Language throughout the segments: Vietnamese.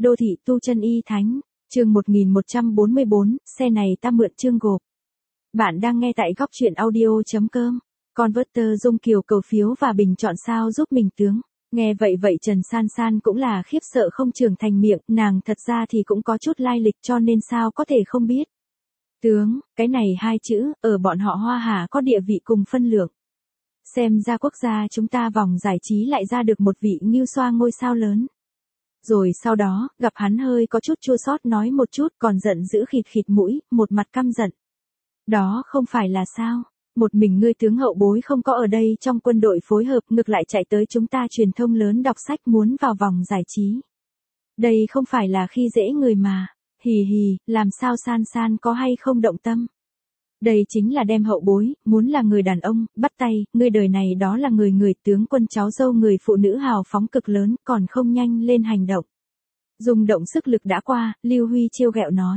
Đô thị tu chân y thánh, chương 1144, xe này ta mượn chương gộp. Bạn đang nghe tại góc truyện audio.com. Converter Dung Kiều cầu phiếu và bình chọn sao giúp mình tướng. Nghe vậy Trần San San cũng là khiếp sợ không trưởng thành miệng, nàng thật ra thì cũng có chút lai lịch cho nên sao có thể không biết. Tướng, cái này hai chữ, ở bọn họ Hoa Hà có địa vị cùng phân lượng. Xem ra quốc gia chúng ta vòng giải trí lại ra được một vị ngưu xoa ngôi sao lớn. Rồi sau đó, gặp hắn hơi có chút chua xót nói một chút còn giận dữ khịt khịt mũi, một mặt căm giận. Đó không phải là sao, một mình ngươi tướng hậu bối không có ở đây trong quân đội phối hợp ngược lại chạy tới chúng ta truyền thông lớn đọc sách muốn vào vòng giải trí. Đây không phải là khi dễ người mà, hì hì, làm sao San San có hay không động tâm. Đây chính là đem hậu bối, muốn là người đàn ông, bắt tay, ngươi đời này đó là người tướng quân cháu dâu người phụ nữ hào phóng cực lớn, còn không nhanh lên hành động. Dùng động sức lực đã qua, Lưu Huy trêu ghẹo nói.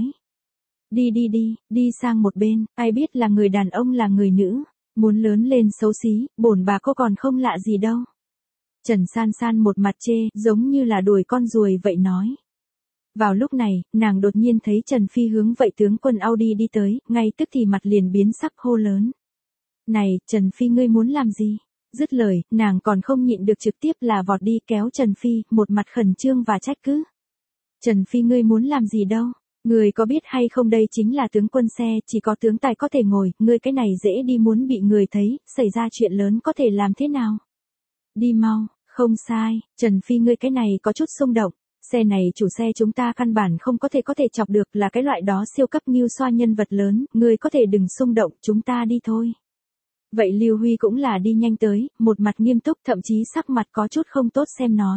Đi sang một bên, ai biết là người đàn ông là người nữ, muốn lớn lên xấu xí, bổn bà cô còn không lạ gì đâu. Trần San San một mặt chê, giống như là đuổi con ruồi vậy nói. Vào lúc này, nàng đột nhiên thấy Trần Phi hướng vậy tướng quân Audi đi tới, ngay tức thì mặt liền biến sắc hô lớn. Này, Trần Phi ngươi muốn làm gì? Dứt lời, nàng còn không nhịn được trực tiếp là vọt đi kéo Trần Phi, một mặt khẩn trương và trách cứ. Trần Phi ngươi muốn làm gì đâu? Ngươi có biết hay không đây chính là tướng quân xe, chỉ có tướng tài có thể ngồi, ngươi cái này dễ đi muốn bị người thấy, xảy ra chuyện lớn có thể làm thế nào? Đi mau, không sai, Trần Phi ngươi cái này có chút xung động. Xe này chủ xe chúng ta căn bản không có thể chọc được là cái loại đó siêu cấp ngưu xoa nhân vật lớn, ngươi có thể đừng xung động, chúng ta đi thôi. Vậy Lưu Huy cũng là đi nhanh tới, một mặt nghiêm túc thậm chí sắc mặt có chút không tốt xem nói.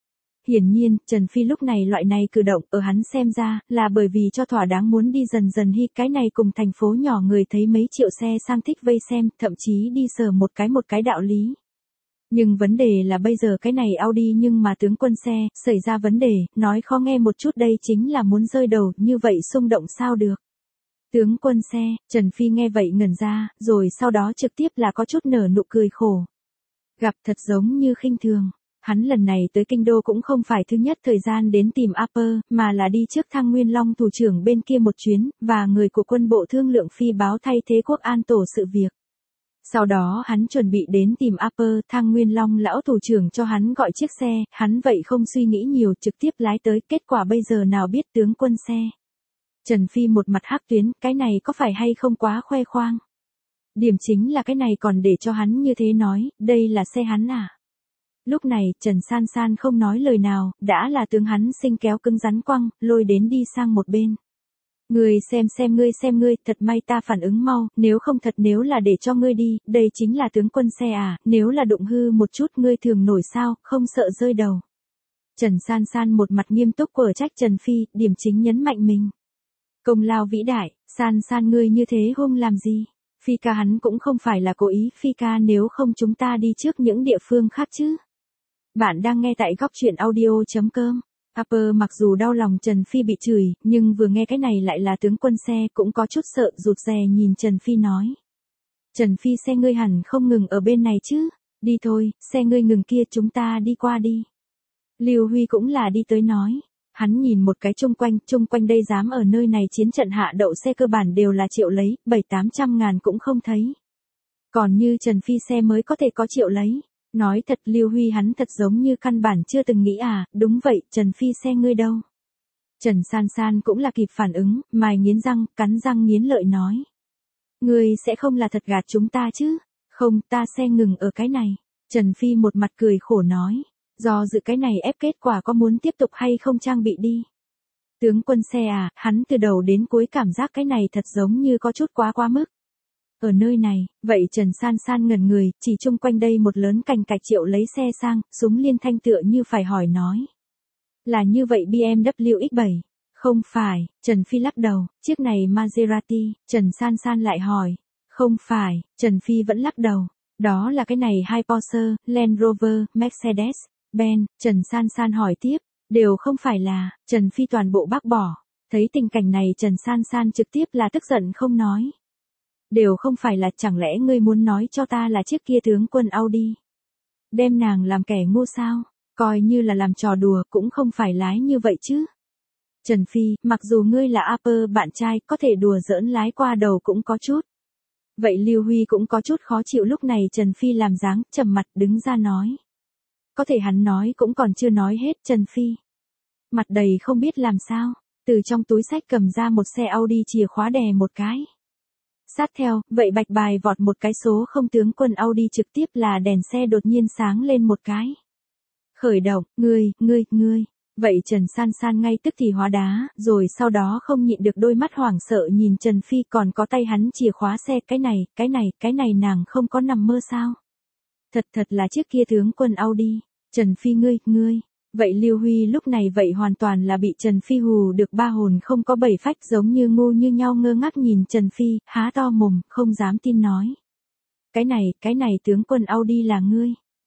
Hiển nhiên, Trần Phi lúc này loại này cử động ở hắn xem ra là bởi vì cho thỏa đáng muốn đi dần dần hy cái này cùng thành phố nhỏ người thấy mấy triệu xe sang thích vây xem, thậm chí đi sờ một cái đạo lý. Nhưng vấn đề là bây giờ cái này Audi nhưng mà tướng quân xe, xảy ra vấn đề, nói khó nghe một chút đây chính là muốn rơi đầu, như vậy xung động sao được. Tướng quân xe, Trần Phi nghe vậy ngẩn ra, rồi sau đó trực tiếp là có chút nở nụ cười khổ. Gặp thật giống như khinh thường, hắn lần này tới kinh đô cũng không phải thứ nhất thời gian đến tìm Upper, mà là đi trước Thăng Nguyên Long thủ trưởng bên kia một chuyến, và người của quân bộ thương lượng phi báo thay thế quốc an tổ sự việc. Sau đó hắn chuẩn bị đến tìm Upper, Thăng Nguyên Long lão thủ trưởng cho hắn gọi chiếc xe, hắn vậy không suy nghĩ nhiều trực tiếp lái tới, kết quả bây giờ nào biết tướng quân xe. Trần Phi một mặt hắc tuyến, cái này có phải hay không quá khoe khoang. Điểm chính là cái này còn để cho hắn như thế nói, đây là xe hắn à. Lúc này, Trần San San không nói lời nào, đã là tướng hắn sinh kéo cứng rắn quăng, lôi đến đi sang một bên. Ngươi xem ngươi, thật may ta phản ứng mau, nếu không thật nếu là để cho ngươi đi, đây chính là tướng quân xe à, nếu là đụng hư một chút ngươi thường nổi sao, không sợ rơi đầu. Trần San San một mặt nghiêm túc của trách Trần Phi, điểm chính nhấn mạnh mình. Công lao vĩ đại, San San ngươi như thế hung làm gì? Phi ca hắn cũng không phải là cố ý, Phi ca nếu không chúng ta đi trước những địa phương khác chứ. Bạn đang nghe tại góc truyện audio.com. Upper mặc dù đau lòng Trần Phi bị chửi, nhưng vừa nghe cái này lại là tướng quân xe cũng có chút sợ rụt rè nhìn Trần Phi nói. Trần Phi xe ngươi hẳn không ngừng ở bên này chứ, đi thôi, xe ngươi ngừng kia chúng ta đi qua đi. Lưu Huy cũng là đi tới nói, hắn nhìn một cái chung quanh đây dám ở nơi này chiến trận hạ đậu xe cơ bản đều là triệu lấy, 700-800 ngàn cũng không thấy. Còn như Trần Phi xe mới có thể có triệu lấy. Nói thật Lưu Huy hắn thật giống như căn bản chưa từng nghĩ à, đúng vậy, Trần Phi xe ngươi đâu. Trần San San cũng là kịp phản ứng, mài nghiến răng, cắn răng nghiến lợi nói. Ngươi sẽ không là thật gạt chúng ta chứ, không, ta xe ngừng ở cái này. Trần Phi một mặt cười khổ nói, do dự cái này ép kết quả có muốn tiếp tục hay không trang bị đi. Tướng quân xe à, hắn từ đầu đến cuối cảm giác cái này thật giống như có chút quá mức. Ở nơi này, vậy Trần San San ngẩn người, chỉ chung quanh đây một lớn cành cạch triệu lấy xe sang, súng liên thanh tựa như phải hỏi nói. Là như vậy BMW X7. Không phải, Trần Phi lắc đầu, chiếc này Maserati, Trần San San lại hỏi. Không phải, Trần Phi vẫn lắc đầu. Đó là cái này hai Porsche, Land Rover, Mercedes, Benz, Trần San San hỏi tiếp. Đều không phải là, Trần Phi toàn bộ bác bỏ. Thấy tình cảnh này Trần San San trực tiếp là tức giận không nói. Đều không phải là chẳng lẽ ngươi muốn nói cho ta là chiếc kia tướng quân Audi. Đem nàng làm kẻ ngu sao? Coi như là làm trò đùa cũng không phải lái như vậy chứ. Trần Phi, mặc dù ngươi là Upper bạn trai, có thể đùa giỡn lái qua đầu cũng có chút. Vậy Lưu Huy cũng có chút khó chịu, lúc này Trần Phi làm dáng, trầm mặt đứng ra nói. Có thể hắn nói cũng còn chưa nói hết, Trần Phi. Mặt đầy không biết làm sao, từ trong túi xách cầm ra một xe Audi, chìa khóa đè một cái. Sát theo, vậy bạch bài vọt một cái số không, tướng quân Audi trực tiếp là đèn xe đột nhiên sáng lên một cái. Khởi động, ngươi. Vậy Trần San San ngay tức thì hóa đá, rồi sau đó không nhịn được đôi mắt hoảng sợ nhìn Trần Phi, còn có tay hắn chìa khóa xe, cái này nàng không có nằm mơ sao? Thật là chiếc kia tướng quân Audi. Trần Phi ngươi. Vậy Lưu Huy lúc này vậy hoàn toàn là bị Trần Phi hù được ba hồn không có bảy phách, giống như ngu như nhau ngơ ngác nhìn Trần Phi, há to mồm, không dám tin nói. Cái này tướng quân Audi là ngươi.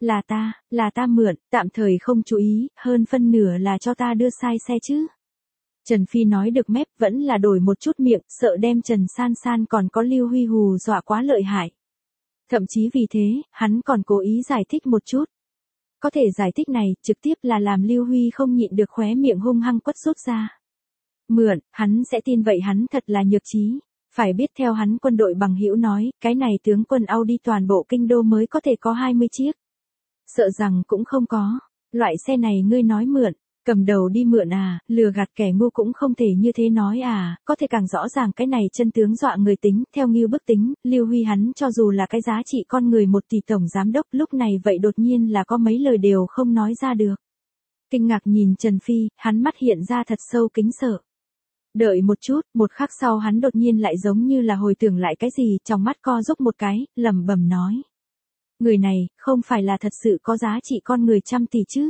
Là ta mượn, tạm thời không chú ý, hơn phân nửa là cho ta đưa sai xe chứ. Trần Phi nói được mép vẫn là đổi một chút miệng, sợ đem Trần San San còn có Lưu Huy hù dọa quá lợi hại. Thậm chí vì thế, hắn còn cố ý giải thích một chút. Có thể giải thích này, trực tiếp là làm Lưu Huy không nhịn được khóe miệng hung hăng quất rút ra. Mượn, hắn sẽ tin vậy, hắn thật là nhược trí. Phải biết theo hắn quân đội bằng hữu nói, cái này tướng quân Audi toàn bộ kinh đô mới có thể có 20 chiếc. Sợ rằng cũng không có. Loại xe này ngươi nói mượn, cầm đầu đi mượn à, lừa gạt kẻ ngu cũng không thể như thế nói à, có thể càng rõ ràng cái này chân tướng dọa người tính, theo Ngưu Bức tính, Lưu Huy hắn cho dù là cái giá trị con người 1 tỷ tổng giám đốc lúc này vậy đột nhiên là có mấy lời đều không nói ra được. Kinh ngạc nhìn Trần Phi, hắn mắt hiện ra thật sâu kính sợ. Đợi một chút, một khắc sau hắn đột nhiên lại giống như là hồi tưởng lại cái gì, trong mắt co rúc một cái, lẩm bẩm nói. Người này, không phải là thật sự có giá trị con người 100 tỷ chứ.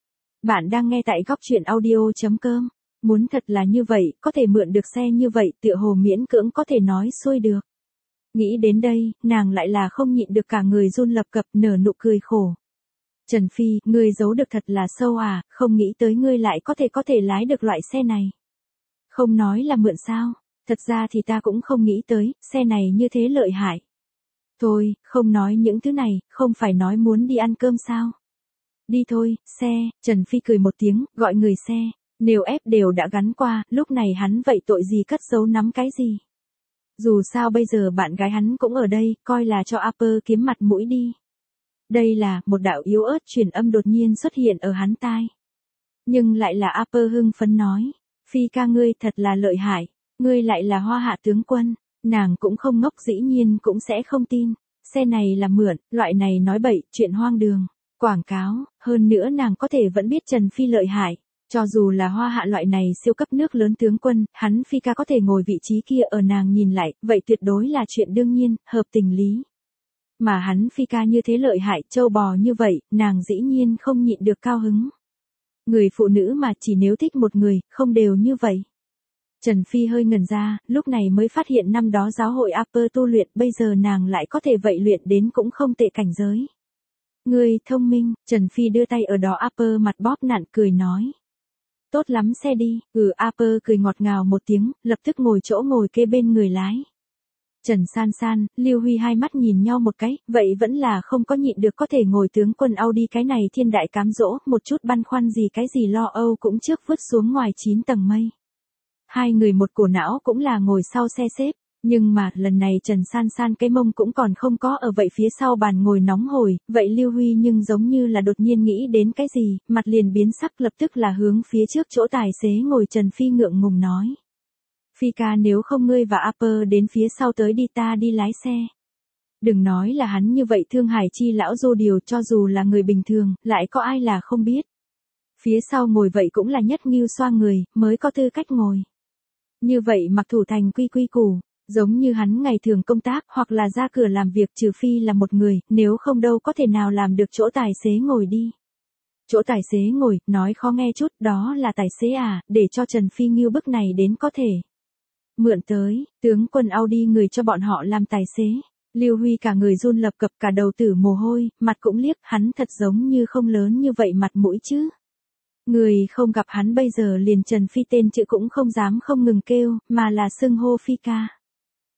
Bạn đang nghe tại góc truyện audio.com. Muốn thật là như vậy, có thể mượn được xe như vậy, tựa hồ miễn cưỡng có thể nói xuôi được. Nghĩ đến đây, nàng lại là không nhịn được cả người run lập cập, nở nụ cười khổ. Trần Phi, ngươi giấu được thật là sâu à, không nghĩ tới ngươi lại có thể lái được loại xe này. Không nói là mượn sao, thật ra thì ta cũng không nghĩ tới, xe này như thế lợi hại. Thôi, không nói những thứ này, không phải nói muốn đi ăn cơm sao? Đi thôi, xe, Trần Phi cười một tiếng, gọi người xe, nêu ép đều đã gắn qua, lúc này hắn vậy tội gì cất giấu nắm cái gì? Dù sao bây giờ bạn gái hắn cũng ở đây, coi là cho Upper kiếm mặt mũi đi. Đây là, một đạo yếu ớt truyền âm đột nhiên xuất hiện ở hắn tai. Nhưng lại là Upper hưng phấn nói, Phi ca ngươi thật là lợi hại, ngươi lại là Hoa Hạ tướng quân. Nàng cũng không ngốc, dĩ nhiên cũng sẽ không tin. Xe này là mượn, loại này nói bậy, chuyện hoang đường. Quảng cáo, hơn nữa nàng có thể vẫn biết Trần Phi lợi hại. Cho dù là Hoa Hạ loại này siêu cấp nước lớn tướng quân, hắn Phi ca có thể ngồi vị trí kia ở nàng nhìn lại, vậy tuyệt đối là chuyện đương nhiên, hợp tình lý. Mà hắn Phi ca như thế lợi hại, trâu bò như vậy, nàng dĩ nhiên không nhịn được cao hứng. Người phụ nữ mà chỉ nếu thích một người, không đều như vậy. Trần Phi hơi ngẩn ra, lúc này mới phát hiện năm đó giáo hội Upper tu luyện, bây giờ nàng lại có thể vậy luyện đến cũng không tệ cảnh giới. Ngươi thông minh, Trần Phi đưa tay ở đó Upper mặt bóp nặn cười nói. Tốt lắm, xe đi, Upper cười ngọt ngào một tiếng, lập tức ngồi chỗ ngồi kế bên người lái. Trần San San, Lưu Huy hai mắt nhìn nhau một cái, vậy vẫn là không có nhịn được có thể ngồi tướng quân Audi, cái này thiên đại cám dỗ, một chút băn khoăn gì cái gì lo âu cũng trước vứt xuống ngoài 9 tầng mây. Hai người một cổ não cũng là ngồi sau xe xếp, nhưng mà lần này Trần San San cái mông cũng còn không có ở vậy phía sau bàn ngồi nóng hổi, vậy Lưu Huy nhưng giống như là đột nhiên nghĩ đến cái gì, mặt liền biến sắc, lập tức là hướng phía trước chỗ tài xế ngồi Trần Phi ngượng ngùng nói. Phi ca, nếu không ngươi và Upper đến phía sau tới đi, ta đi lái xe. Đừng nói là hắn như vậy, Thương Hải chi lão Dô Điều, cho dù là người bình thường, lại có ai là không biết. Phía sau ngồi vậy cũng là nhất Ngưu xoa người, mới có tư cách ngồi. Như vậy mặc thủ thành quy quy củ, giống như hắn ngày thường công tác hoặc là ra cửa làm việc, trừ phi là một người, nếu không đâu có thể nào làm được chỗ tài xế ngồi đi. Chỗ tài xế ngồi, nói khó nghe chút, đó là tài xế à, để cho Trần Phi Ngưu Bức này đến có thể. Mượn tới, tướng quân Audi người cho bọn họ làm tài xế. Lưu Huy cả người run lập cập, cả đầu tử mồ hôi, mặt cũng liếc, hắn thật giống như không lớn như vậy mặt mũi chứ. Người không gặp hắn bây giờ liền Trần Phi tên chữ cũng không dám không ngừng kêu, mà là xưng hô Phi ca.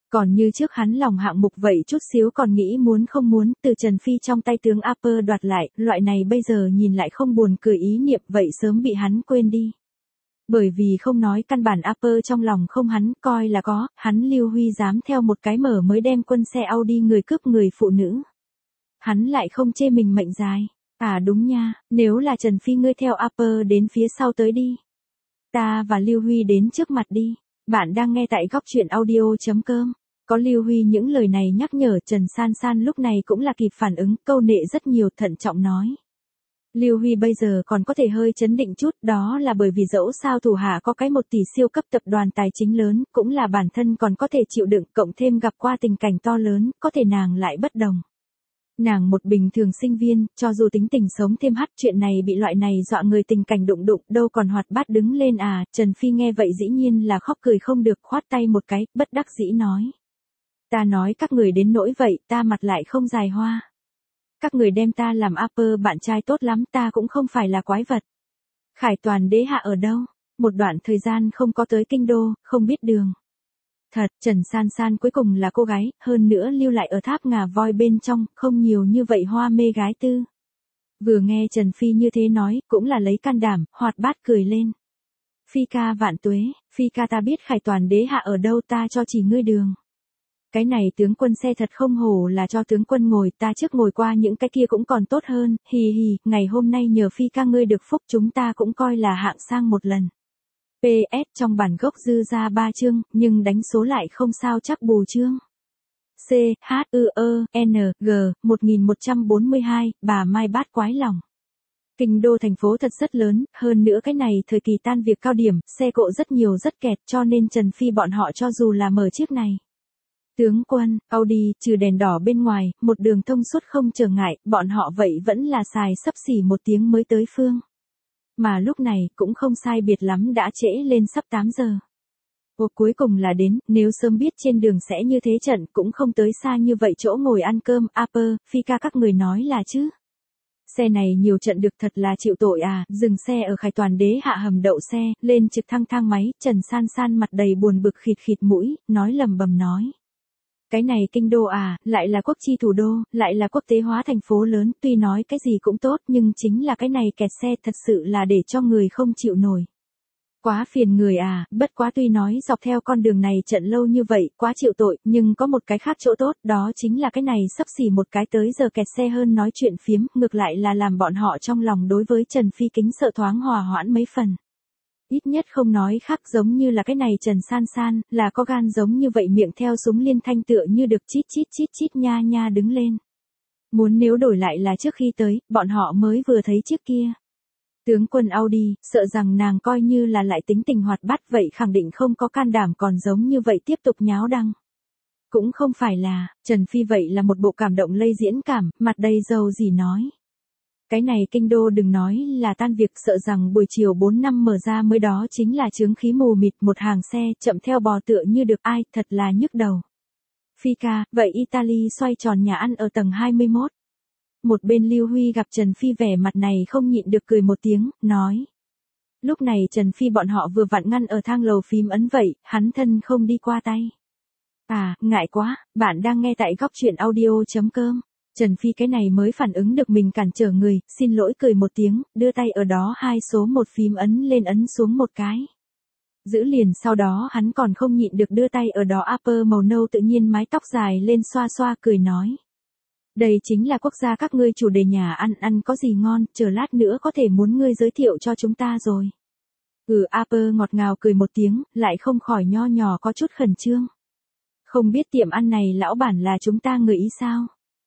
Còn như trước hắn lòng hạng mục vậy chút xíu còn nghĩ muốn không muốn, từ Trần Phi trong tay tướng Upper đoạt lại, loại này bây giờ nhìn lại không buồn cười ý niệm vậy sớm bị hắn quên đi. Bởi vì không nói căn bản Upper trong lòng không hắn, coi là có, hắn Lưu Huy dám theo một cái mở mới đem quân xe Audi người cướp người phụ nữ. Hắn lại không chê mình mệnh dài. À đúng nha, nếu là Trần Phi ngươi theo Upper đến phía sau tới đi. Ta và Lưu Huy đến trước mặt đi. Bạn đang nghe tại góc truyện audio.com. Có Lưu Huy những lời này nhắc nhở, Trần San San lúc này cũng là kịp phản ứng, câu nệ rất nhiều, thận trọng nói. Lưu Huy bây giờ còn có thể hơi chấn định chút, đó là bởi vì dẫu sao thủ hạ có cái 1 tỷ siêu cấp tập đoàn tài chính lớn, cũng là bản thân còn có thể chịu đựng, cộng thêm gặp qua tình cảnh to lớn, có thể nàng lại bất đồng. Nàng một bình thường sinh viên, cho dù tính tình sống thêm hắt, chuyện này bị loại này dọa người tình cảnh đụng đâu còn hoạt bát đứng lên à. Trần Phi nghe vậy dĩ nhiên là khóc cười không được, khoát tay một cái, bất đắc dĩ nói. Ta nói các người đến nỗi vậy, ta mặt lại không dài hoa. Các người đem ta làm Upper bạn trai tốt lắm, ta cũng không phải là quái vật. Khải Toàn đế hạ ở đâu? Một đoạn thời gian không có tới kinh đô, không biết đường. Thật, Trần San San cuối cùng là cô gái, hơn nữa lưu lại ở tháp ngà voi bên trong, không nhiều như vậy hoa mê gái tư. Vừa nghe Trần Phi như thế nói, cũng là lấy can đảm, hoạt bát cười lên. Phi ca vạn tuế, Phi ca ta biết Khải Toàn đế hạ ở đâu, ta cho chỉ ngươi đường. Cái này tướng quân xe thật không hổ là cho tướng quân ngồi, ta trước ngồi qua những cái kia cũng còn tốt hơn, hì hì, ngày hôm nay nhờ Phi ca ngươi được phúc chúng ta cũng coi là hạng sang một lần. PS trong bản gốc dư ra 3 chương, nhưng đánh số lại không sao chắc bù chương. C, H, N, G, 1142, bà Mai bát quái lòng. Kinh đô thành phố thật rất lớn, hơn nữa cái này thời kỳ tan việc cao điểm, xe cộ rất nhiều rất kẹt cho nên Trần Phi bọn họ cho dù là mở chiếc này. Tướng quân, Audi, trừ đèn đỏ bên ngoài, một đường thông suốt không trở ngại, bọn họ vậy vẫn là xài xấp xỉ 1 tiếng mới tới phương. Mà lúc này cũng không sai biệt lắm đã trễ lên sắp 8 giờ. Cuối cùng là đến, nếu sớm biết trên đường sẽ như thế trận cũng không tới xa như vậy chỗ ngồi ăn cơm, Upper, Phi ca các người nói là chứ. Xe này nhiều trận được thật là chịu tội à, dừng xe ở Khải Toàn đế hạ hầm đậu xe, lên trực thăng thang máy, Trần San San mặt đầy buồn bực khịt khịt mũi, nói lầm bầm nói. Cái này kinh đô à, lại là quốc chi thủ đô, lại là quốc tế hóa thành phố lớn, tuy nói cái gì cũng tốt nhưng chính là cái này kẹt xe thật sự là để cho người không chịu nổi. Quá phiền người à, bất quá tuy nói dọc theo con đường này trận lâu như vậy, quá chịu tội, nhưng có một cái khác chỗ tốt, đó chính là cái này sắp xỉ một cái tới giờ kẹt xe hơn nói chuyện phiếm, ngược lại là làm bọn họ trong lòng đối với Trần Phi kính sợ thoáng hòa hoãn mấy phần. Ít nhất không nói khác giống như là cái này Trần San San, là có gan giống như vậy miệng theo súng liên thanh tựa như được chít chít nha nha đứng lên. Muốn nếu đổi lại là trước khi tới, bọn họ mới vừa thấy chiếc kia. Tướng quân Audi, sợ rằng nàng coi như là lại tính tình hoạt bát vậy khẳng định không có can đảm còn giống như vậy tiếp tục nháo đăng. Cũng không phải là, Trần Phi vậy là một bộ cảm động lây diễn cảm, mặt đầy dầu gì nói. Cái này kinh đô đừng nói là tan việc sợ rằng buổi chiều 4 năm mở ra mới đó chính là chướng khí mù mịt một hàng xe chậm theo bò tựa như được ai thật là nhức đầu. Phi ca, vậy Italy xoay tròn nhà ăn ở tầng 21. Một bên Lưu Huy gặp Trần Phi vẻ mặt này không nhịn được cười một tiếng, nói. Lúc này Trần Phi bọn họ vừa vặn ngăn ở thang lầu phím ấn vậy, hắn thân không đi qua tay. À, ngại quá, bạn đang nghe tại góc truyện audio.com. Trần Phi cái này mới phản ứng được mình cản trở người, xin lỗi cười một tiếng, đưa tay ở đó 2 số 1 phím ấn lên ấn xuống một cái. Giữ liền sau đó hắn còn không nhịn được đưa tay ở đó Upper màu nâu tự nhiên mái tóc dài lên xoa xoa cười nói. Đây chính là quốc gia các ngươi chủ đề nhà ăn có gì ngon, chờ lát nữa có thể muốn ngươi giới thiệu cho chúng ta rồi. Upper ngọt ngào cười một tiếng, lại không khỏi nho nhỏ có chút khẩn trương. Không biết tiệm ăn này lão bản là chúng ta người Ý sao?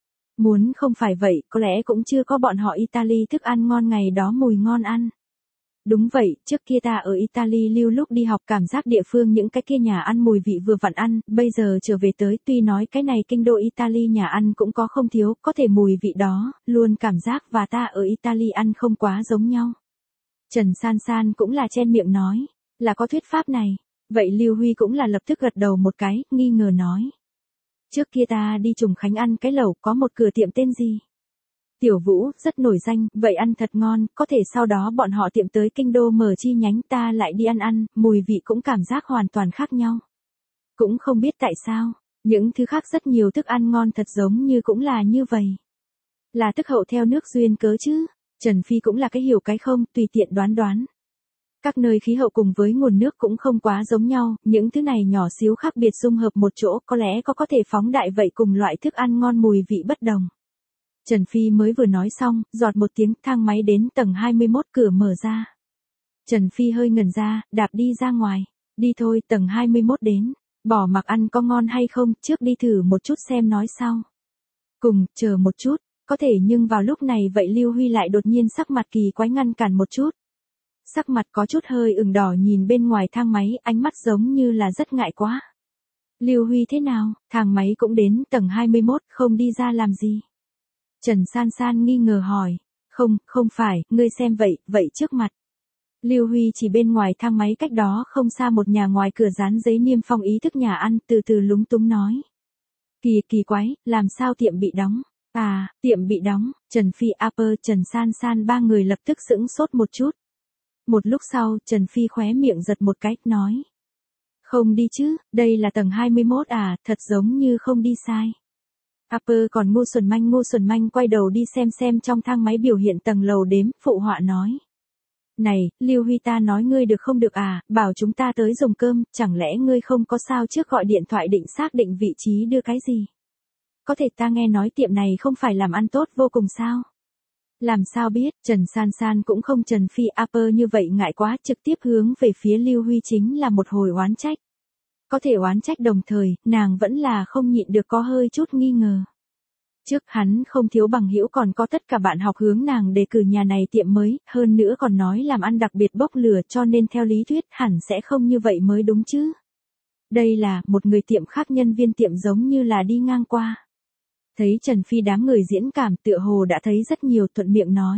Muốn không phải vậy, có lẽ cũng chưa có bọn họ Italy thức ăn ngon ngày đó mùi ngon ăn. Đúng vậy, trước kia ta ở Italy lưu lúc đi học cảm giác địa phương những cái kia nhà ăn mùi vị vừa vặn ăn, bây giờ trở về tới tuy nói cái này kinh đô Italy nhà ăn cũng có không thiếu, có thể mùi vị đó, luôn cảm giác và ta ở Italy ăn không quá giống nhau. Trần San San cũng là chen miệng nói, là có thuyết pháp này, vậy Lưu Huy cũng là lập tức gật đầu một cái, nghi ngờ nói. Trước kia ta đi Trùng Khánh ăn cái lẩu có một cửa tiệm tên gì? Tiểu Vũ, rất nổi danh, vậy ăn thật ngon, có thể sau đó bọn họ tiệm tới kinh đô mở chi nhánh ta lại đi ăn, mùi vị cũng cảm giác hoàn toàn khác nhau. Cũng không biết tại sao, Những thứ khác rất nhiều thức ăn ngon thật giống như cũng là như vậy. Là tức hậu theo nước duyên cớ chứ. Trần Phi cũng là cái hiểu cái không, tùy tiện đoán đoán. Các nơi khí hậu cùng với nguồn nước cũng không quá giống nhau, những thứ này nhỏ xíu khác biệt dung hợp một chỗ có lẽ có thể phóng đại vậy cùng loại thức ăn ngon mùi vị bất đồng. Trần Phi mới vừa nói xong, giọt một tiếng thang máy đến tầng 21 cửa mở ra. Trần Phi hơi ngẩn ra, đạp đi ra ngoài. Đi thôi, tầng 21 đến. Bỏ mặc ăn có ngon hay không, trước đi thử một chút xem nói sau. Cùng, chờ một chút, có thể nhưng vào lúc này vậy Lưu Huy lại đột nhiên sắc mặt kỳ quái ngăn cản một chút. Sắc mặt có chút hơi ửng đỏ nhìn bên ngoài thang máy, ánh mắt giống như là rất ngại quá. Lưu Huy thế nào, thang máy cũng đến tầng 21, không đi ra làm gì? Trần San San nghi ngờ hỏi. Không phải, ngươi xem vậy trước mặt. Lưu Huy chỉ bên ngoài thang máy cách đó không xa một nhà ngoài cửa dán giấy niêm phong ý thức nhà ăn, từ từ lúng túng nói. Kỳ quái, làm sao tiệm bị đóng? À, tiệm bị đóng, Trần Phi Upper Trần San San ba người lập tức sững sốt một chút. Một lúc sau, Trần Phi khóe miệng giật một cái, nói. Không đi chứ, đây là tầng 21 à, thật giống như không đi sai. Upper còn ngu xuẩn manh quay đầu đi xem trong thang máy biểu hiện tầng lầu đếm, phụ họa nói. Này, Lưu Huy ta nói ngươi được không được à, bảo chúng ta tới dùng cơm, chẳng lẽ ngươi không có sao trước gọi điện thoại định xác định vị trí đưa cái gì? Có thể ta nghe nói tiệm này không phải làm ăn tốt vô cùng sao? Làm sao biết, Trần San San cũng không Trần Phi Upper như vậy ngại quá, trực tiếp hướng về phía Lưu Huy chính là một hồi oán trách. Có thể oán trách đồng thời, nàng vẫn là không nhịn được có hơi chút nghi ngờ. Trước hắn không thiếu bằng hữu còn có tất cả bạn học hướng nàng đề cử nhà này tiệm mới, hơn nữa còn nói làm ăn đặc biệt bốc lửa cho nên theo lý thuyết hẳn sẽ không như vậy mới đúng chứ. Đây là một người tiệm khác nhân viên tiệm giống như là đi ngang qua. Thấy Trần Phi đám người diễn cảm tựa hồ đã thấy rất nhiều thuận miệng nói.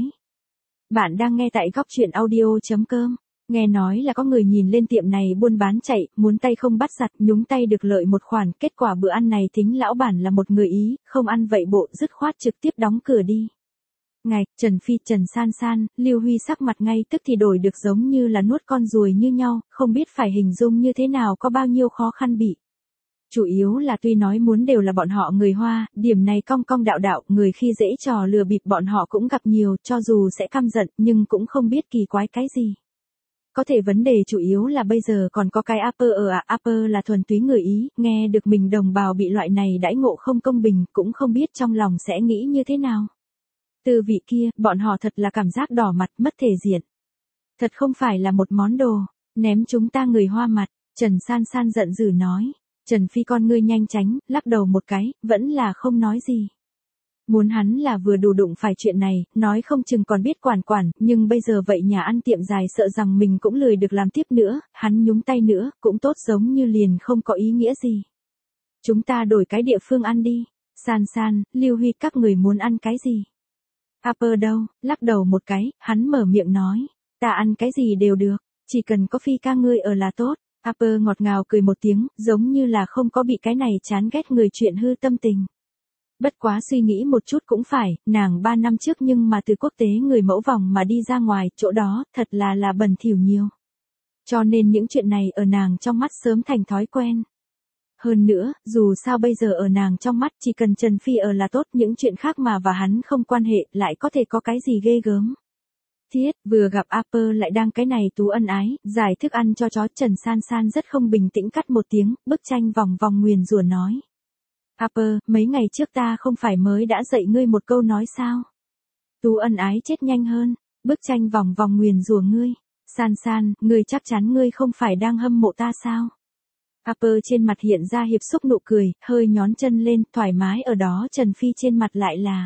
Bạn đang nghe tại góc truyện audio.com. Nghe nói là có người nhìn lên tiệm này buôn bán chạy, muốn tay không bắt giặt, nhúng tay được lợi một khoản, kết quả bữa ăn này thính lão bản là một người Ý, không ăn vậy bộ dứt khoát trực tiếp đóng cửa đi. Ngạch, Trần Phi Trần San San, Lưu Huy sắc mặt ngay tức thì đổi được giống như là nuốt con ruồi như nhau, không biết phải hình dung như thế nào có bao nhiêu khó khăn bị. Chủ yếu là tuy nói muốn đều là bọn họ người Hoa, điểm này cong cong đạo đạo, người khi dễ trò lừa bịp bọn họ cũng gặp nhiều, cho dù sẽ căm giận, nhưng cũng không biết kỳ quái cái gì. Có thể vấn đề chủ yếu là bây giờ còn có cái Upper Upper là thuần túy người Ý, nghe được mình đồng bào bị loại này đãi ngộ không công bình, cũng không biết trong lòng sẽ nghĩ như thế nào. Từ vị kia, bọn họ thật là cảm giác đỏ mặt, mất thể diện. Thật không phải là một món đồ, ném chúng ta người Hoa mặt, Trần San San giận dữ nói. Trần Phi con ngươi nhanh tránh, lắc đầu một cái, vẫn là không nói gì. Muốn hắn là vừa đủ đụng phải chuyện này, nói không chừng còn biết quản, nhưng bây giờ vậy nhà ăn tiệm dài sợ rằng mình cũng lười được làm tiếp nữa, hắn nhúng tay nữa, cũng tốt giống như liền không có ý nghĩa gì. Chúng ta đổi cái địa phương ăn đi. San San, Lưu Huy các người muốn ăn cái gì? Upper đâu, lắc đầu một cái, hắn mở miệng nói, ta ăn cái gì đều được, chỉ cần có Phi ca ngươi ở là tốt. Upper ngọt ngào cười một tiếng, giống như là không có bị cái này chán ghét người chuyện hư tâm tình. Bất quá suy nghĩ một chút cũng phải, nàng 3 năm trước nhưng mà từ quốc tế người mẫu vòng mà đi ra ngoài, chỗ đó, thật là bẩn thỉu nhiều. Cho nên những chuyện này ở nàng trong mắt sớm thành thói quen. Hơn nữa, dù sao bây giờ ở nàng trong mắt chỉ cần Trần Phi ở là tốt, những chuyện khác mà và hắn không quan hệ, lại có thể có cái gì ghê gớm. Thiết, vừa gặp Upper lại đang cái này tú ân ái, giải thức ăn cho chó. Trần San San rất không bình tĩnh cắt một tiếng, bức tranh vòng vòng nguyền rủa nói. Upper, mấy ngày trước ta không phải mới đã dạy ngươi một câu nói sao? Tú ân ái chết nhanh hơn, bức tranh vòng vòng nguyền rủa ngươi. San San, ngươi chắc chắn ngươi không phải đang hâm mộ ta sao? Upper trên mặt hiện ra hiệp xúc nụ cười, hơi nhón chân lên, thoải mái ở đó. Trần Phi trên mặt lại là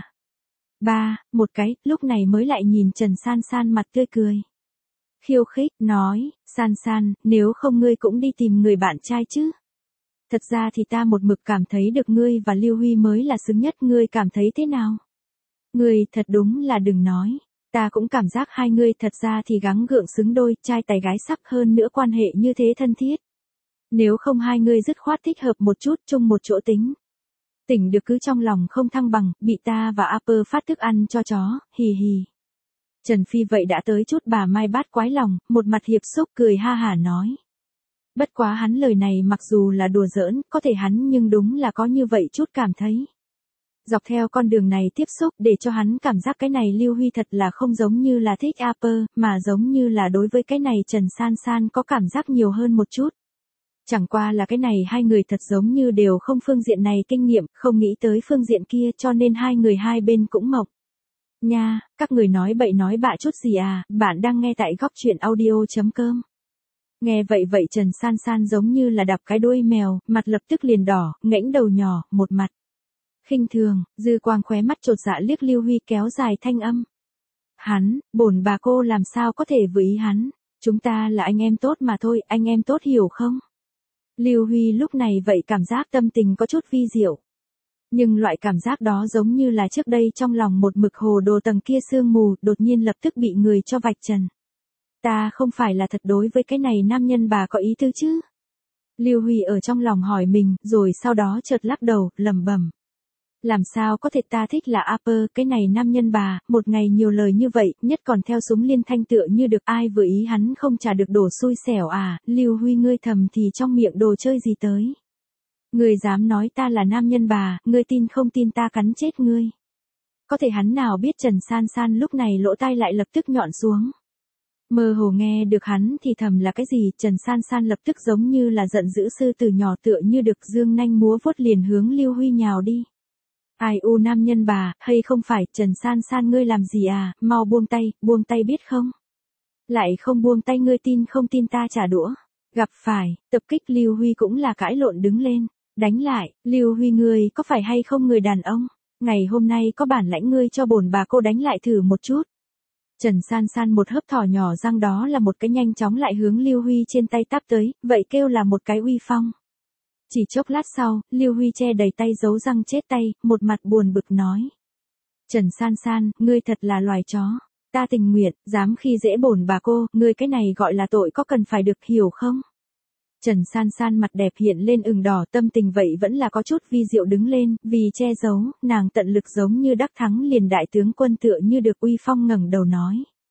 một cái, lúc này mới lại nhìn Trần San San mặt tươi cười. Khiêu khích, nói, San San, nếu không ngươi cũng đi tìm người bạn trai chứ. Thật ra thì ta một mực cảm thấy được ngươi và Lưu Huy mới là xứng nhất, ngươi cảm thấy thế nào? Ngươi thật đúng là đừng nói. Ta cũng cảm giác hai ngươi thật ra thì gắng gượng xứng đôi, trai tài gái sắc, hơn nữa quan hệ như thế thân thiết. Nếu không hai ngươi dứt khoát thích hợp một chút chung một chỗ tính. Tỉnh được cứ trong lòng không thăng bằng, bị ta và Upper phát thức ăn cho chó, hì hì. Trần Phi vậy đã tới chút bà Mai bát quái lòng, một mặt hiệp xúc cười ha hả nói. Bất quá hắn lời này mặc dù là đùa giỡn, có thể hắn nhưng đúng là có như vậy chút cảm thấy. Dọc theo con đường này tiếp xúc để cho hắn cảm giác cái này Lưu Huy thật là không giống như là thích Apple, mà giống như là đối với cái này Trần San San có cảm giác nhiều hơn một chút. Chẳng qua là cái này hai người thật giống như đều không phương diện này kinh nghiệm, không nghĩ tới phương diện kia cho nên hai người hai bên cũng mộng. Nha, các người nói bậy nói bạ chút gì à, bạn đang nghe tại góc truyện audio.com. Nghe vậy Trần San San giống như là đạp cái đuôi mèo, mặt lập tức liền đỏ, ngẩng đầu nhỏ, một mặt khinh thường, dư quang khóe mắt chột dạ liếc Lưu Huy kéo dài thanh âm. Hắn, bổn bà cô làm sao có thể vừa ý hắn, chúng ta là anh em tốt mà thôi, anh em tốt hiểu không? Lưu Huy lúc này vậy cảm giác tâm tình có chút vi diệu. Nhưng loại cảm giác đó giống như là trước đây trong lòng một mực hồ đồ tầng kia sương mù, đột nhiên lập tức bị người cho vạch trần. Ta không phải là thật đối với cái này nam nhân bà có ý tư chứ? Lưu Huy ở trong lòng hỏi mình, rồi sau đó chợt lắc đầu, lẩm bẩm. Làm sao có thể ta thích là Apple, cái này nam nhân bà, một ngày nhiều lời như vậy, nhất còn theo súng liên thanh tựa như được ai vừa ý hắn không trả được đổ xui xẻo à, Lưu Huy ngươi thầm thì trong miệng đồ chơi gì tới. Ngươi dám nói ta là nam nhân bà, ngươi tin không tin ta cắn chết ngươi. Có thể hắn nào biết Trần San San lúc này lỗ tai lại lập tức nhọn xuống. Mơ hồ nghe được hắn thì thầm là cái gì, Trần San San lập tức giống như là giận dữ sư tử nhỏ tựa như được dương nanh múa vuốt liền hướng Lưu Huy nhào đi. Ai u nam nhân bà, hay không phải, Trần San San ngươi làm gì à, mau buông tay biết không? Lại không buông tay ngươi tin không tin ta trả đũa. Gặp phải, tập kích Lưu Huy cũng là cãi lộn đứng lên, đánh lại, Lưu Huy ngươi có phải hay không người đàn ông? Ngày hôm nay có bản lãnh ngươi cho bổn bà cô đánh lại thử một chút. Trần San San một hớp thỏ nhỏ răng đó là một cái nhanh chóng lại hướng Lưu Huy trên tay táp tới, vậy kêu là một cái uy phong. Chỉ chốc lát sau, Lưu Huy che đầy tay dấu răng chết tay, một mặt buồn bực nói. Trần San San, ngươi thật là loài chó. Ta tình nguyện, dám khi dễ bổn bà cô, ngươi cái này gọi là tội có cần phải được hiểu không? Trần San San mặt đẹp hiện lên ửng đỏ, tâm tình vậy vẫn là có chút vi diệu đứng lên, vì che giấu, nàng tận lực giống như đắc thắng liền đại tướng quân tựa như được uy phong ngẩng đầu nói.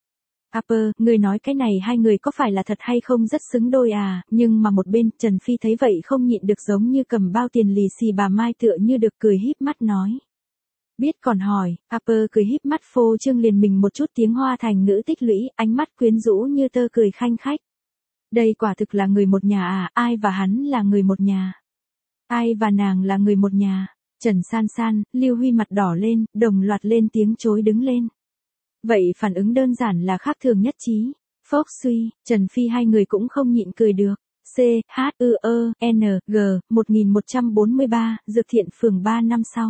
Apple, người nói cái này hai người có phải là thật hay không rất xứng đôi à, nhưng mà một bên, Trần Phi thấy vậy không nhịn được giống như cầm bao tiền lì xì bà Mai tựa như được cười híp mắt nói. Biết còn hỏi, Apple cười híp mắt phô trương liền mình một chút tiếng Hoa thành ngữ tích lũy, ánh mắt quyến rũ như tơ cười khanh khách. Đây quả thực là người một nhà à, ai và hắn là người một nhà. Ai và nàng là người một nhà. Trần San San, Lưu Huy mặt đỏ lên, đồng loạt lên tiếng chối đứng lên. Vậy phản ứng đơn giản là khác thường nhất trí. Phốc suy, Trần Phi hai người cũng không nhịn cười được. C, H, U, E, N, G, 1143, Dược Thiện phường 3 năm sau.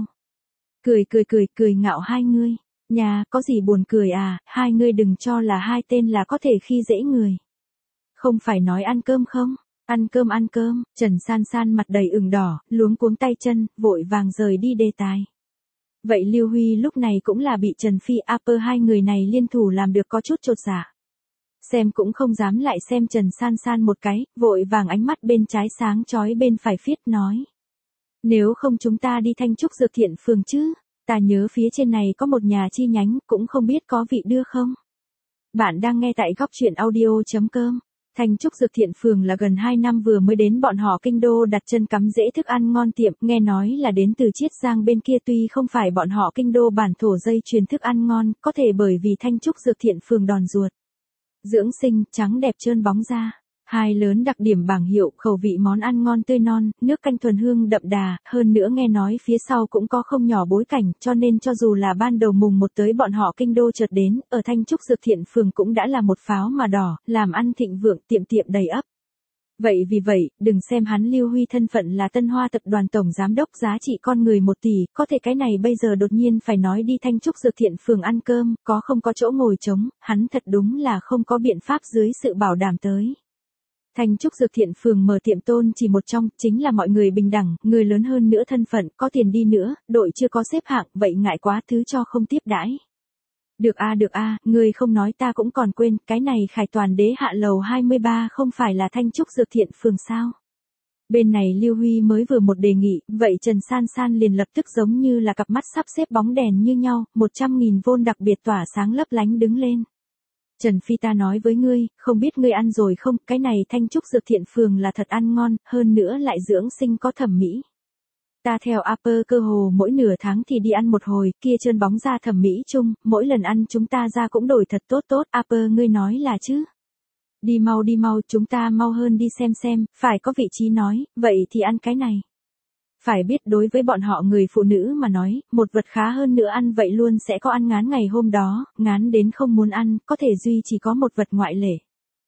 Cười ngạo hai ngươi. Nhà, có gì buồn cười à, hai ngươi đừng cho là hai tên là có thể khi dễ người. Không phải nói ăn cơm không? Ăn cơm, Trần San San mặt đầy ửng đỏ, luống cuống tay chân, vội vàng rời đi đề tài. Vậy Lưu Huy lúc này cũng là bị Trần Phi Apple hai người này liên thủ làm được có chút chột dạ. Xem cũng không dám lại xem Trần San San một cái, vội vàng ánh mắt bên trái sáng chói bên phải phiết nói. Nếu không chúng ta đi Thanh Trúc Dược Thiện phường chứ, ta nhớ phía trên này có một nhà chi nhánh, cũng không biết có vị đưa không. Bạn đang nghe tại góc truyện audio.com. Thanh Trúc Dược Thiện phường là gần 2 năm vừa mới đến bọn họ kinh đô đặt chân cắm rễ thức ăn ngon tiệm, nghe nói là đến từ Chiết Giang bên kia tuy không phải bọn họ kinh đô bản thổ dây truyền thức ăn ngon, có thể bởi vì Thanh Trúc Dược Thiện phường đòn ruột. Dưỡng sinh, trắng đẹp trơn bóng da. Hai lớn đặc điểm bảng hiệu, khẩu vị món ăn ngon tươi non, nước canh thuần hương đậm đà, hơn nữa nghe nói phía sau cũng có không nhỏ bối cảnh, cho nên cho dù là ban đầu mùng 1 tới bọn họ kinh đô chợt đến, ở Thanh Trúc Dược Thiện phường cũng đã là một pháo mà đỏ, làm ăn thịnh vượng, tiệm đầy ấp. Vậy vì vậy, đừng xem hắn Lưu Huy thân phận là Tân Hoa tập đoàn tổng giám đốc giá trị con người 1 tỷ, có thể cái này bây giờ đột nhiên phải nói đi Thanh Trúc Dược Thiện phường ăn cơm, có không có chỗ ngồi trống, hắn thật đúng là không có biện pháp dưới sự bảo đảm tới. Thanh Trúc Dược Thiện phường mở tiệm tôn chỉ một trong, chính là mọi người bình đẳng, người lớn hơn nữa thân phận, có tiền đi nữa, đội chưa có xếp hạng, vậy ngại quá thứ cho không tiếp đãi. Được a, người không nói ta cũng còn quên, cái này Khải Toàn Đế hạ lầu 23 không phải là Thanh Trúc Dược Thiện phường sao? Bên này Lưu Huy mới vừa một đề nghị, vậy Trần San San liền lập tức giống như là cặp mắt sắp xếp bóng đèn như nhau, 100.000V đặc biệt tỏa sáng lấp lánh đứng lên. Trần Phi ta nói với ngươi, không biết ngươi ăn rồi không, cái này thanh trúc dược thiện phường là thật ăn ngon, hơn nữa lại dưỡng sinh có thẩm mỹ. Ta theo Upper cơ hồ mỗi nửa tháng thì đi ăn một hồi, kia trơn bóng da thẩm mỹ chung, mỗi lần ăn chúng ta ra cũng đổi thật tốt tốt, Upper ngươi nói là chứ. Đi mau, chúng ta mau hơn đi xem, phải có vị trí nói, vậy thì ăn cái này. Phải biết đối với bọn họ người phụ nữ mà nói, một vật khá hơn nữa ăn vậy luôn sẽ có ăn ngán ngày hôm đó, ngán đến không muốn ăn, có thể duy chỉ có một vật ngoại lệ.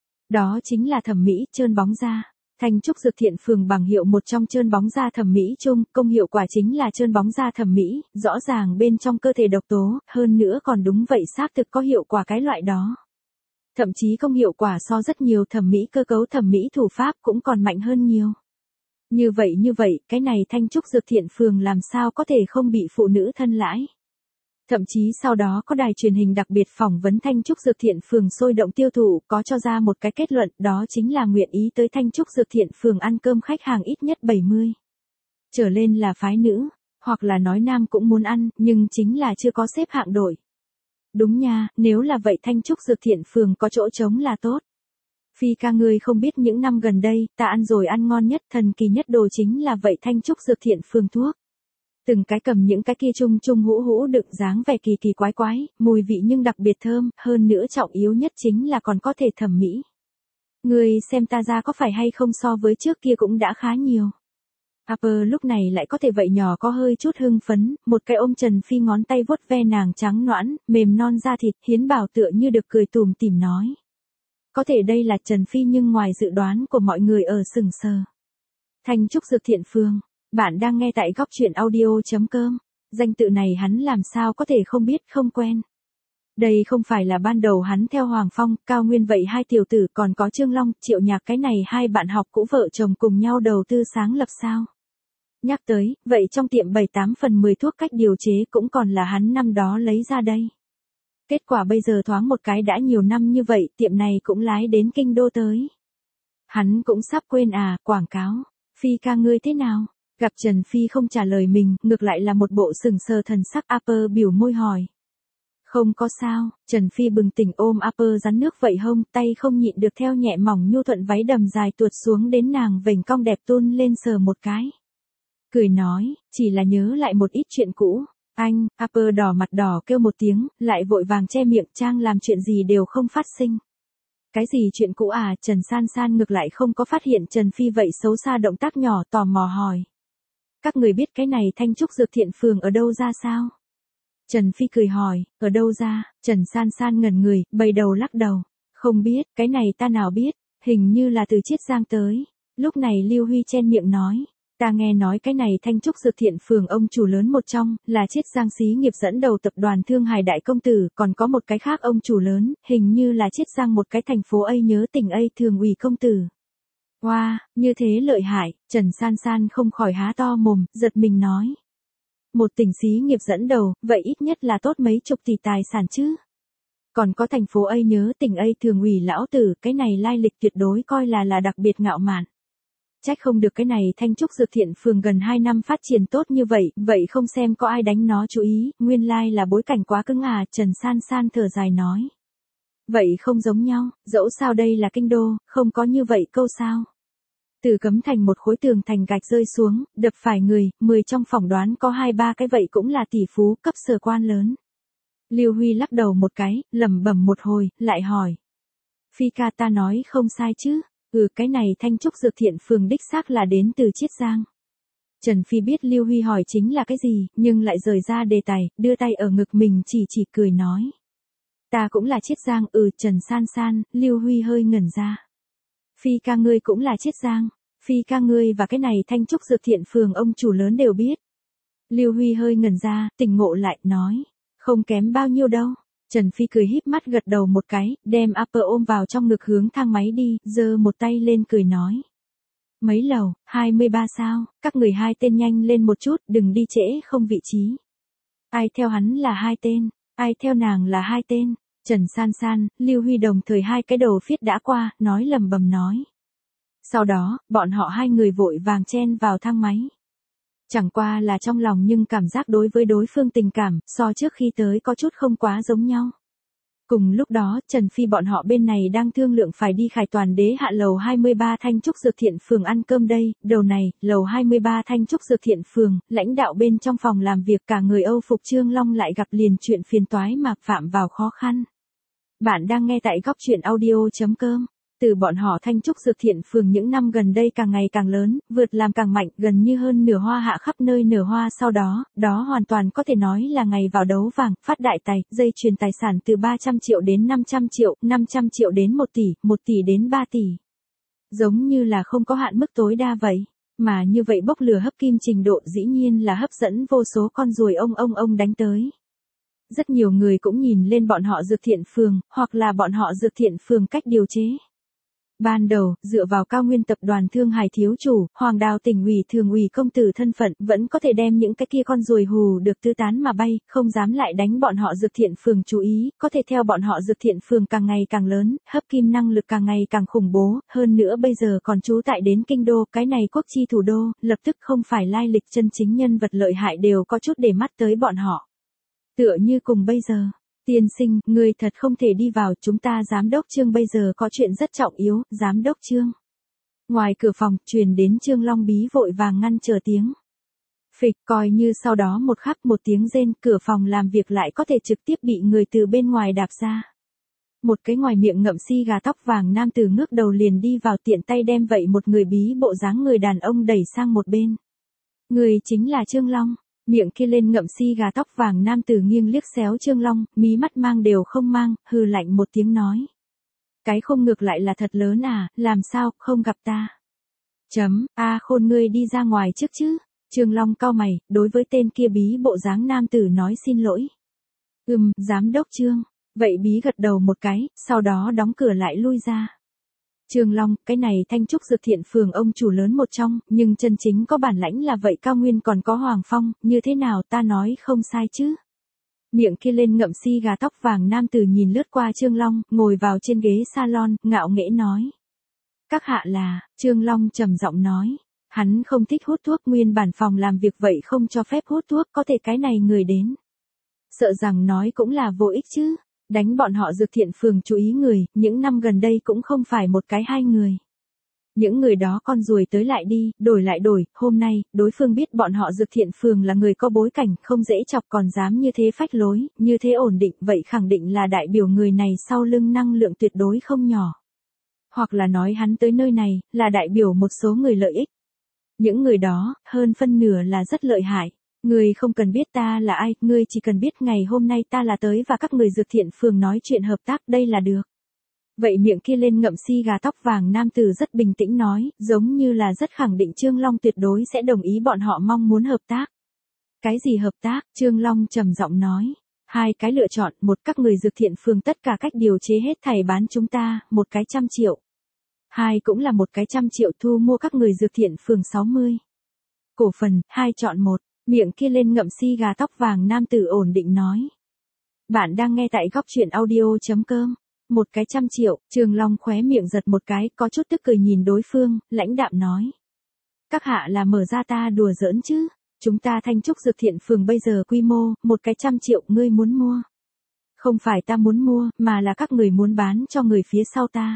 Đó chính là thẩm mỹ, trơn bóng da. Thanh trúc dược thiện phường bằng hiệu một trong trơn bóng da thẩm mỹ chung, công hiệu quả chính là trơn bóng da thẩm mỹ, rõ ràng bên trong cơ thể độc tố, hơn nữa còn đúng vậy xác thực có hiệu quả cái loại đó. Thậm chí công hiệu quả so rất nhiều thẩm mỹ cơ cấu thẩm mỹ thủ pháp cũng còn mạnh hơn nhiều. Như vậy, cái này thanh trúc dược thiện phường làm sao có thể không bị phụ nữ thân lãi. Thậm chí sau đó có đài truyền hình đặc biệt phỏng vấn thanh trúc dược thiện phường sôi động tiêu thụ có cho ra một cái kết luận đó chính là nguyện ý tới thanh trúc dược thiện phường ăn cơm khách hàng ít nhất 70. Trở lên là phái nữ, hoặc là nói nam cũng muốn ăn, nhưng chính là chưa có xếp hạng đổi. Đúng nha, nếu là vậy thanh trúc dược thiện phường có chỗ trống là tốt. Phi ca ngươi không biết những năm gần đây, ta ăn rồi ăn ngon nhất, thần kỳ nhất đồ chính là vậy thanh trúc dược thiện phường thuốc. Từng cái cầm những cái kia chung hũ đựng dáng vẻ kỳ quái, mùi vị nhưng đặc biệt thơm, hơn nữa trọng yếu nhất chính là còn có thể thẩm mỹ. Ngươi xem ta ra có phải hay không so với trước kia cũng đã khá nhiều. Upper lúc này lại có thể vậy nhỏ có hơi chút hưng phấn, một cái ôm Trần Phi ngón tay vuốt ve nàng trắng nõn, mềm non da thịt, Hiến Bảo tựa như được cười tùm tìm nói. Có thể đây là Trần Phi nhưng ngoài dự đoán của mọi người ở sừng sờ. Thanh trúc dược thiện phường, bạn đang nghe tại góc truyện audio.com, danh tự này hắn làm sao có thể không biết không quen. Đây không phải là ban đầu hắn theo Hoàng Phong, Cao Nguyên vậy hai tiểu tử còn có Trương Long, Triệu Nhạc cái này hai bạn học cũ vợ chồng cùng nhau đầu tư sáng lập sao. Nhắc tới, vậy trong tiệm 78/10 thuốc cách điều chế cũng còn là hắn năm đó lấy ra đây. Kết quả bây giờ thoáng một cái đã nhiều năm như vậy, tiệm này cũng lái đến kinh đô tới. Hắn cũng sắp quên quảng cáo. Phi ca ngươi thế nào? Gặp Trần Phi không trả lời mình, ngược lại là một bộ sừng sờ thần sắc. Upper biểu môi hỏi. Không có sao, Trần Phi bừng tỉnh ôm Upper rắn nước vậy hông, tay không nhịn được theo nhẹ mỏng nhu thuận váy đầm dài tuột xuống đến nàng vành cong đẹp tôn lên sờ một cái. Cười nói, chỉ là nhớ lại một ít chuyện cũ. Anh, Upper đỏ mặt đỏ kêu một tiếng, lại vội vàng che miệng trang làm chuyện gì đều không phát sinh. Cái gì chuyện cũ Trần San San ngược lại không có phát hiện Trần Phi vậy xấu xa động tác nhỏ tò mò hỏi. Các người biết cái này thanh trúc dược thiện phường ở đâu ra sao? Trần Phi cười hỏi, ở đâu ra? Trần San San ngẩn người, bày đầu lắc đầu. Không biết, cái này ta nào biết, hình như là từ Chiết Giang tới. Lúc này Lưu Huy chen miệng nói. Ta nghe nói cái này thanh trúc dược thiện phường ông chủ lớn một trong, là Chiết Giang xí nghiệp dẫn đầu tập đoàn Thương Hải Đại Công Tử, còn có một cái khác ông chủ lớn, hình như là Chiết Giang một cái thành phố nhớ tỉnh Thường ủy công tử. Wow, như thế lợi hại, Trần San San không khỏi há to mồm, giật mình nói. Một tỉnh xí nghiệp dẫn đầu, vậy ít nhất là tốt mấy chục tỷ tài sản chứ. Còn có thành phố nhớ tỉnh Thường ủy lão tử, cái này lai lịch tuyệt đối coi là đặc biệt ngạo mạn. Trách không được cái này thanh trúc dược thiện phường gần 2 năm phát triển tốt như vậy không xem có ai đánh nó chú ý, nguyên lai là bối cảnh quá cứng Trần San San thở dài nói. Vậy không giống nhau, dẫu sao đây là kinh đô, không có như vậy câu sao. Từ Cấm Thành một khối tường thành gạch rơi xuống, đập phải người, 10 trong phỏng đoán có 2-3 cái vậy cũng là tỷ phú cấp sở quan lớn. Lưu Huy lắc đầu một cái, lẩm bẩm một hồi, lại hỏi. Phi ca ta nói không sai chứ. Cái này thanh trúc dược thiện phường đích xác là đến từ Chiết Giang. Trần Phi biết Lưu Huy hỏi chính là cái gì, nhưng lại rời ra đề tài, đưa tay ở ngực mình chỉ cười nói. Ta cũng là Chiết Giang, Trần San San, Lưu Huy hơi ngẩn ra. Phi ca ngươi cũng là Chiết Giang, Phi ca ngươi và cái này thanh trúc dược thiện phường ông chủ lớn đều biết. Lưu Huy hơi ngẩn ra, tỉnh ngộ lại, nói. Không kém bao nhiêu đâu. Trần Phi cười híp mắt gật đầu một cái, đem Upper ôm vào trong ngực hướng thang máy đi, giơ một tay lên cười nói. Mấy lầu, 23 sao, các người hai tên nhanh lên một chút, đừng đi trễ không vị trí. Ai theo hắn là 2 tên, ai theo nàng là 2 tên, Trần San San, Lưu Huy đồng thời hai cái đầu phiết đã qua, nói lầm bầm nói. Sau đó, bọn họ hai người vội vàng chen vào thang máy. Chẳng qua là trong lòng nhưng cảm giác đối với đối phương tình cảm, so trước khi tới có chút không quá giống nhau. Cùng lúc đó, Trần Phi bọn họ bên này đang thương lượng phải đi Khải Toàn Đế hạ lầu 23 Thanh Trúc Dược Thiện Phường ăn cơm đây, đầu này, lầu 23 Thanh Trúc Dược Thiện Phường, lãnh đạo bên trong phòng làm việc cả người Âu phục Trương Long lại gặp liền chuyện phiền toái mà phạm vào khó khăn. Bạn đang nghe tại góc truyện audio.com. Từ bọn họ Thanh Trúc Dược Thiện Phường những năm gần đây càng ngày càng lớn, vượt làm càng mạnh, gần như hơn nửa hoa hạ khắp nơi nở hoa sau đó, đó hoàn toàn có thể nói là ngày vào đấu vàng, phát đại tài, dây chuyền tài sản từ 300 triệu đến 500 triệu, 500 triệu đến 1 tỷ, 1 tỷ đến 3 tỷ. Giống như là không có hạn mức tối đa vậy. Mà như vậy bốc lửa hấp kim trình độ dĩ nhiên là hấp dẫn vô số con ruồi ông đánh tới. Rất nhiều người cũng nhìn lên bọn họ Dược Thiện Phường, hoặc là bọn họ Dược Thiện Phường cách điều chế. Ban đầu, dựa vào Cao Nguyên tập đoàn Thương Hải thiếu chủ, Hoàng Đào tỉnh ủy thường ủy công tử thân phận, vẫn có thể đem những cái kia con ruồi hù được tứ tán mà bay, không dám lại đánh bọn họ Dược Thiện Phường chú ý, có thể theo bọn họ Dược Thiện Phường càng ngày càng lớn, hấp kim năng lực càng ngày càng khủng bố, hơn nữa bây giờ còn trú tại đến kinh đô, cái này quốc chi thủ đô, lập tức không phải lai lịch chân chính nhân vật lợi hại đều có chút để mắt tới bọn họ. Tựa như cùng bây giờ. Tiên sinh, người thật không thể đi vào, chúng ta giám đốc Trương bây giờ có chuyện rất trọng yếu, giám đốc Trương. Ngoài cửa phòng, truyền đến Trương Long Bí vội vàng ngăn chờ tiếng. Phịch, coi như sau đó một khắc một tiếng rên, cửa phòng làm việc lại có thể trực tiếp bị người từ bên ngoài đạp ra. Một cái ngoài miệng ngậm xi gà tóc vàng nam tử ngước đầu liền đi vào tiện tay đem vậy một người bí bộ dáng người đàn ông đẩy sang một bên. Người chính là Trương Long. Miệng kia lên ngậm xi gà tóc vàng nam tử nghiêng liếc xéo Trương Long, mí mắt mang đều không mang, hừ lạnh một tiếng nói. Cái không ngược lại là thật lớn à, làm sao, không gặp ta. Khôn ngươi đi ra ngoài trước chứ. Trương Long cau mày, đối với tên kia bí bộ dáng nam tử nói xin lỗi. Giám đốc Trương. Vậy bí gật đầu một cái, sau đó đóng cửa lại lui ra. Trương Long, cái này Thanh Trúc Dược Thiện Phường ông chủ lớn một trong, nhưng chân chính có bản lãnh là vậy Cao Nguyên còn có Hoàng Phong, như thế nào ta nói không sai chứ. Miệng kia lên ngậm xi gà tóc vàng nam tử nhìn lướt qua Trương Long, ngồi vào trên ghế salon, ngạo nghễ nói. Các hạ là, Trương Long trầm giọng nói. Hắn không thích hút thuốc, nguyên bản phòng làm việc vậy không cho phép hút thuốc, có thể cái này người đến. Sợ rằng nói cũng là vô ích chứ. Đánh bọn họ Dược Thiện Phường chú ý người, những năm gần đây cũng không phải một cái hai người. Những người đó con ruồi tới lại đi, đổi lại đổi, hôm nay, đối phương biết bọn họ Dược Thiện Phường là người có bối cảnh, không dễ chọc còn dám như thế phách lối, như thế ổn định, vậy khẳng định là đại biểu người này sau lưng năng lượng tuyệt đối không nhỏ. Hoặc là nói hắn tới nơi này, là đại biểu một số người lợi ích. Những người đó, hơn phân nửa là rất lợi hại. Ngươi không cần biết ta là ai, ngươi chỉ cần biết ngày hôm nay ta là tới và các người Dược Thiện Phường nói chuyện hợp tác đây là được. Vậy miệng kia lên ngậm xi gà tóc vàng nam tử rất bình tĩnh nói, giống như là rất khẳng định Trương Long tuyệt đối sẽ đồng ý bọn họ mong muốn hợp tác. Cái gì hợp tác? Trương Long trầm giọng nói. Hai cái lựa chọn, một các người Dược Thiện Phường tất cả cách điều chế hết thảy bán chúng ta, một cái 100 triệu. Hai cũng là một cái 100 triệu thu mua các người Dược Thiện Phường 60. Cổ phần, hai chọn một. Miệng kia lên ngậm xi gà tóc vàng nam tử ổn định nói. Bạn đang nghe tại góc truyện audio.com. Một cái 100 triệu, Trương Long khóe miệng giật một cái, có chút tức cười nhìn đối phương, lãnh đạm nói. Các hạ là mở ra ta đùa giỡn chứ. Chúng ta Thanh Trúc Dược Thiện Phường bây giờ quy mô, một cái 100 triệu ngươi muốn mua. Không phải ta muốn mua, mà là các người muốn bán cho người phía sau ta.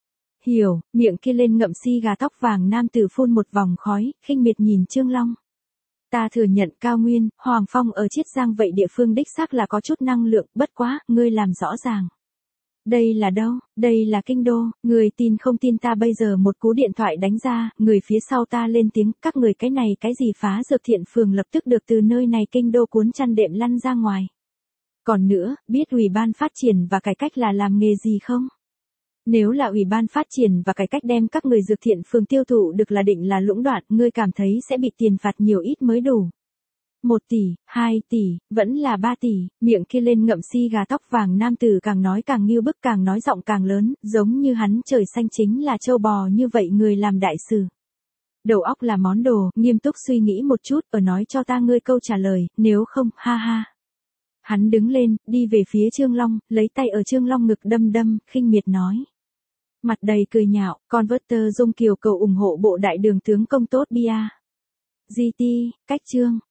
Hiểu, miệng kia lên ngậm xi gà tóc vàng nam tử phun một vòng khói, khinh miệt nhìn Trương Long. Ta thừa nhận Cao Nguyên, Hoàng Phong ở Chiết Giang vậy địa phương đích xác là có chút năng lượng, bất quá, ngươi làm rõ ràng. Đây là đâu? Đây là kinh đô, người tin không tin ta bây giờ một cú điện thoại đánh ra, người phía sau ta lên tiếng, các người cái này cái gì phá Dược Thiện Phường lập tức được từ nơi này kinh đô cuốn chăn đệm lăn ra ngoài. Còn nữa, biết Ủy ban phát triển và cải cách là làm nghề gì không? Nếu là Ủy ban phát triển và cải cách đem các người Dược Thiện Phường tiêu thụ được là định là lũng đoạn, ngươi cảm thấy sẽ bị tiền phạt nhiều ít mới đủ. 1 tỷ, 2 tỷ, vẫn là 3 tỷ, miệng kia lên ngậm xi gà tóc vàng nam tử càng nói càng nghiêu bức càng nói giọng càng lớn, giống như hắn trời xanh chính là trâu bò như vậy người làm đại sự. Đầu óc là món đồ, nghiêm túc suy nghĩ một chút, ở nói cho ta ngươi câu trả lời, nếu không, ha ha. Hắn đứng lên, đi về phía Trương Long, lấy tay ở Trương Long ngực đâm đâm, khinh miệt nói. Mặt đầy cười nhạo, Converter Dung Kiều cầu ủng hộ bộ đại đường tướng công tốt bia. GT, cách Trương.